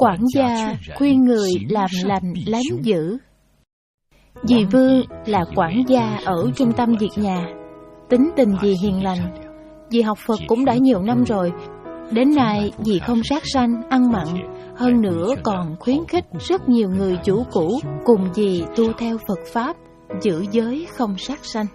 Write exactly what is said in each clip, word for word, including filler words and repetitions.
Quản gia khuyên người làm lành lánh dữ. Dì Vương là quản gia ở trung tâm việc nhà, tính tình dì hiền lành. Dì học Phật cũng đã nhiều năm rồi. Đến nay dì không sát sanh, ăn mặn. Hơn nữa còn khuyến khích rất nhiều người chủ cũ cùng dì tu theo Phật Pháp, giữ giới không sát sanh.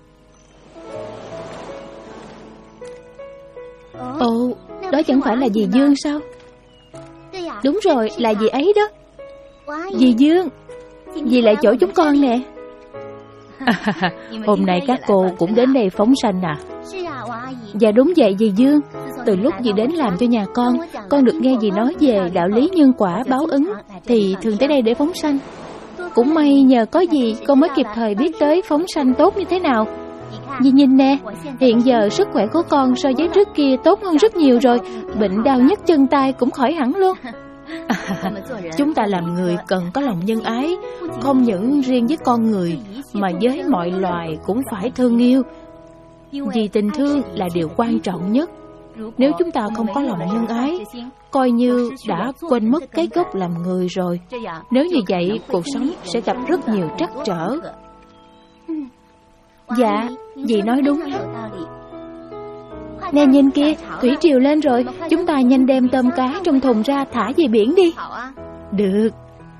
Ồ, đó chẳng phải là dì Dương sao? Đúng rồi, là dì ấy đó. Dì Dương, dì lại chỗ chúng con nè. À, hôm nay các cô cũng đến đây phóng sanh à? Dạ đúng vậy dì Dương. Từ lúc dì đến làm cho nhà con, con được nghe dì nói về đạo lý nhân quả báo ứng, thì thường tới đây để phóng sanh. Cũng may nhờ có dì, con mới kịp thời biết tới phóng sanh tốt như thế nào. Dì nhìn nè, hiện giờ sức khỏe của con so với trước kia tốt hơn rất nhiều rồi. Bệnh đau nhức chân tay cũng khỏi hẳn luôn. À, chúng ta làm người cần có lòng nhân ái, không những riêng với con người mà với mọi loài cũng phải thương yêu. Vì tình thương là điều quan trọng nhất. Nếu chúng ta không có lòng nhân ái, coi như đã quên mất cái gốc làm người rồi. Nếu như vậy, cuộc sống sẽ gặp rất nhiều trắc trở. Dạ, dì nói đúng. Nè nhìn kia, thủy triều lên rồi. Chúng ta nhanh đem tôm cá trong thùng ra thả về biển đi. Được.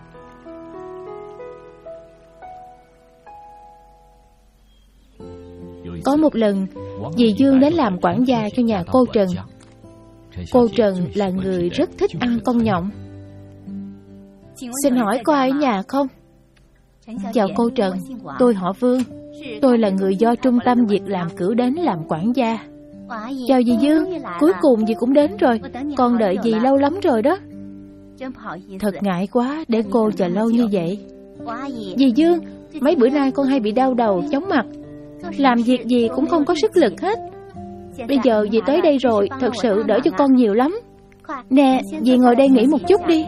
Có một lần, dì Dương đến làm quản gia cho nhà cô Trần. Cô Trần là người rất thích ăn con nhộng. Xin hỏi có ai ở nhà không? Chào cô Trần, tôi họ Vương. Tôi là người do trung tâm việc làm cử đến làm quản gia. Chào dì Dương, cuối cùng dì cũng đến rồi. Con đợi dì lâu lắm rồi đó. Thật ngại quá để cô chờ lâu như vậy. Dì Dương, mấy bữa nay con hay bị đau đầu, chóng mặt. Làm việc gì cũng không có sức lực hết. Bây giờ dì tới đây rồi, thật sự đỡ cho con nhiều lắm. Nè, dì ngồi đây nghỉ một chút đi.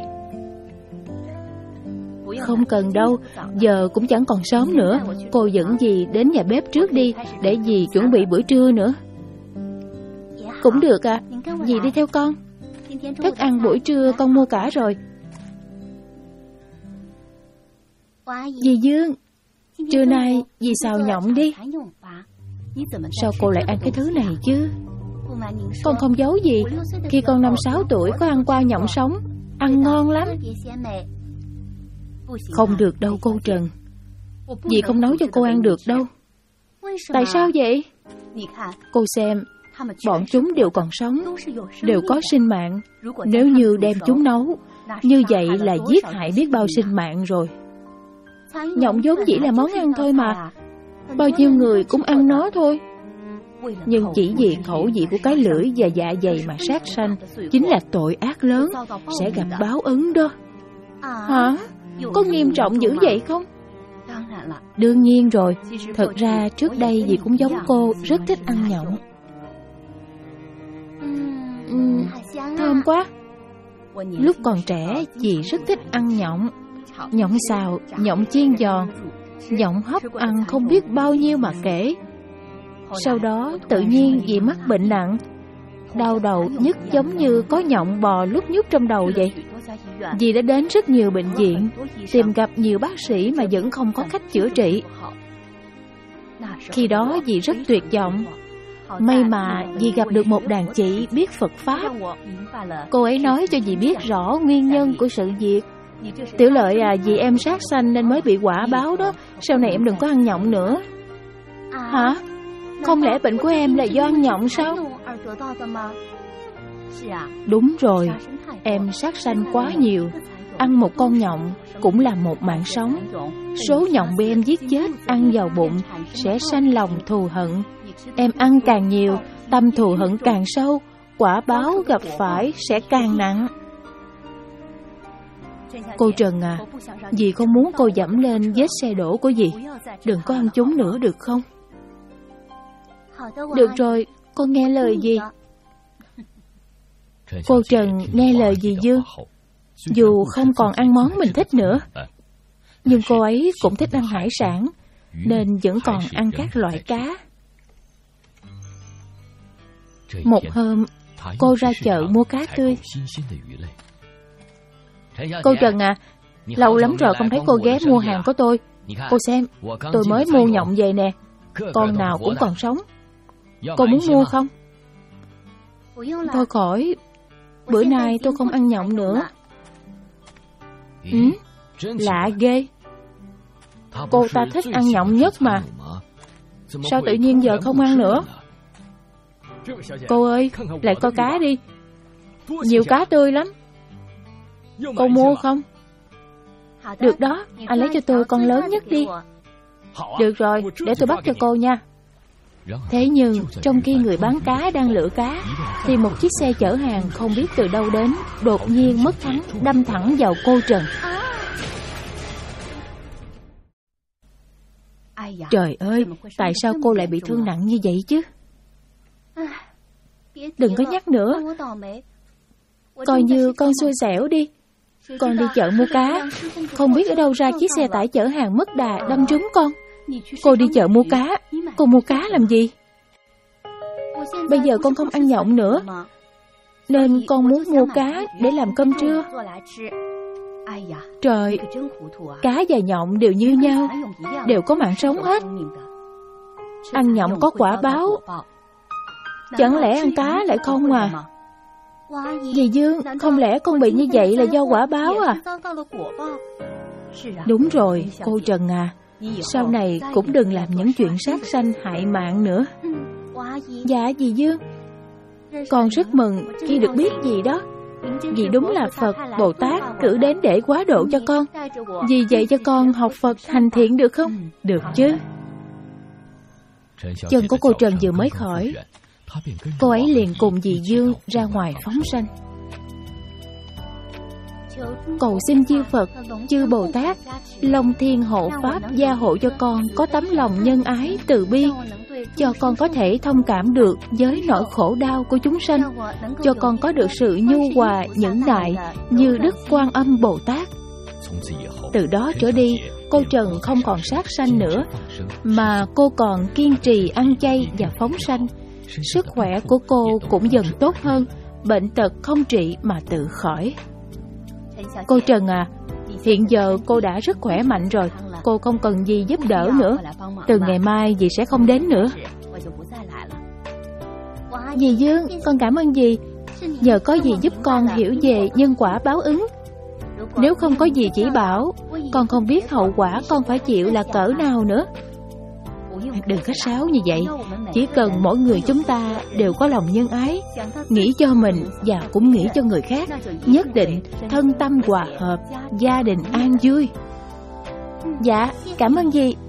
Không cần đâu, giờ cũng chẳng còn sớm nữa. Cô dẫn dì đến nhà bếp trước đi, để dì chuẩn bị bữa trưa nữa. Cũng được à, dì đi theo con. Thức ăn buổi trưa con mua cả rồi. Dì Dương, trưa nay dì xào nhộng đi. Sao cô lại ăn cái thứ này chứ? Con không giấu gì, khi con năm sáu tuổi có ăn qua nhộng sống, ăn ngon lắm. Không được đâu cô Trần, dì không nấu cho cô ăn được đâu. Tại sao vậy? Cô xem, bọn chúng đều còn sống, đều có sinh mạng. Nếu như đem chúng nấu, như vậy là giết hại biết bao sinh mạng rồi. Nhộng vốn chỉ là món ăn thôi mà, bao nhiêu người cũng ăn nó thôi. Nhưng chỉ vì khẩu vị của cái lưỡi và dạ dày mà sát sanh, chính là tội ác lớn, sẽ gặp báo ứng đó. Hả? Có nghiêm trọng dữ vậy không? Đương nhiên rồi. Thật ra trước đây dì cũng giống cô, rất thích ăn nhộng. uhm, Thơm quá. Lúc còn trẻ dì rất thích ăn nhộng. Nhộng xào, nhộng chiên giòn, nhộng hấp ăn không biết bao nhiêu mà kể. Sau đó tự nhiên dì mắc bệnh nặng, đau đầu nhức giống như có nhộng bò lúc nhúc trong đầu vậy. Dì đã đến rất nhiều bệnh viện, tìm gặp nhiều bác sĩ mà vẫn không có cách chữa trị. Khi đó dì rất tuyệt vọng. May mà dì gặp được một đàn chị biết Phật Pháp. Cô ấy nói cho dì biết rõ nguyên nhân của sự việc. Tiểu Lợi à, vì em sát sanh nên mới bị quả báo đó. Sau này em đừng có ăn nhộng nữa. Hả? Không lẽ bệnh của em là do ăn nhộng sao? Đúng rồi, em sát sanh quá nhiều. Ăn một con nhộng cũng là một mạng sống. Số nhộng bị em giết chết ăn vào bụng sẽ sanh lòng thù hận. Em ăn càng nhiều, tâm thù hận càng sâu, quả báo gặp phải sẽ càng nặng. Cô Trần à, dì không muốn cô dẫm lên vết xe đổ của dì. Đừng có ăn chúng nữa được không? Được rồi, con nghe lời dì. Cô Trần nghe lời dì Dương. Dù không còn ăn món mình thích nữa, nhưng cô ấy cũng thích ăn hải sản, nên vẫn còn ăn các loại cá. Một hôm, cô ra chợ mua cá tươi. Cô Trần à, lâu lắm rồi không thấy cô ghé mua hàng của tôi. Cô xem, tôi mới mua nhộng về nè, con nào cũng còn sống. Cô muốn mua không? Thôi khỏi, bữa nay tôi không ăn nhộng nữa. Ừ, lạ ghê. Cô ta thích ăn nhộng nhất mà, sao tự nhiên giờ không ăn nữa? Cô ơi, lại coi cá đi, nhiều cá tươi lắm. Cô mua không? Được đó, anh lấy cho tôi con lớn nhất đi. Được rồi, để tôi bắt cho cô nha. Thế nhưng trong khi người bán cá đang lựa cá, thì một chiếc xe chở hàng không biết từ đâu đến, đột nhiên mất thắng đâm thẳng vào cô Trần. Trời ơi, tại sao cô lại bị thương nặng như vậy chứ? Đừng có nhắc nữa, coi như con xui xẻo đi. Con đi chợ mua cá, không biết ở đâu ra chiếc xe tải chở hàng mất đà đâm trúng con. Cô đi chợ mua cá, cô mua cá làm gì? Bây giờ con không ăn nhộng nữa, nên con muốn mua cá để làm cơm trưa. Trời, cá và nhộng đều như nhau, đều có mạng sống hết. Ăn nhộng có quả báo, chẳng lẽ ăn cá lại không à? Dì Dương, không lẽ con bị như vậy là do quả báo à? Đúng rồi, cô Trần à, sau này cũng đừng làm những chuyện sát sanh hại mạng nữa. Dạ dì Dương, con rất mừng khi được biết gì đó. Dì đúng là Phật, Bồ Tát cử đến để quá độ cho con. Dì dạy cho con học Phật hành thiện được không? Được chứ. Chân của cô Trần vừa mới khỏi, cô ấy liền cùng dì Dương ra ngoài phóng sanh, cầu xin chư Phật, chư Bồ Tát, Long Thiên hộ Pháp gia hộ cho con có tấm lòng nhân ái từ bi, cho con có thể thông cảm được với nỗi khổ đau của chúng sanh, cho con có được sự nhu hòa nhẫn nại như Đức Quan Âm Bồ Tát. Từ đó trở đi, cô Trần không còn sát sanh nữa, mà cô còn kiên trì ăn chay và phóng sanh. Sức khỏe của cô cũng dần tốt hơn, bệnh tật không trị mà tự khỏi. Cô Trần à, hiện giờ cô đã rất khỏe mạnh rồi, cô không cần gì giúp đỡ nữa. Từ ngày mai dì sẽ không đến nữa. Dì Dương, con cảm ơn dì. Nhờ có dì giúp con hiểu về nhân quả báo ứng. Nếu không có dì chỉ bảo, con không biết hậu quả con phải chịu là cỡ nào nữa. Đừng khách sáo như vậy. Chỉ cần mỗi người chúng ta đều có lòng nhân ái, nghĩ cho mình và cũng nghĩ cho người khác, nhất định thân tâm hòa hợp, gia đình an vui. Dạ, cảm ơn dì.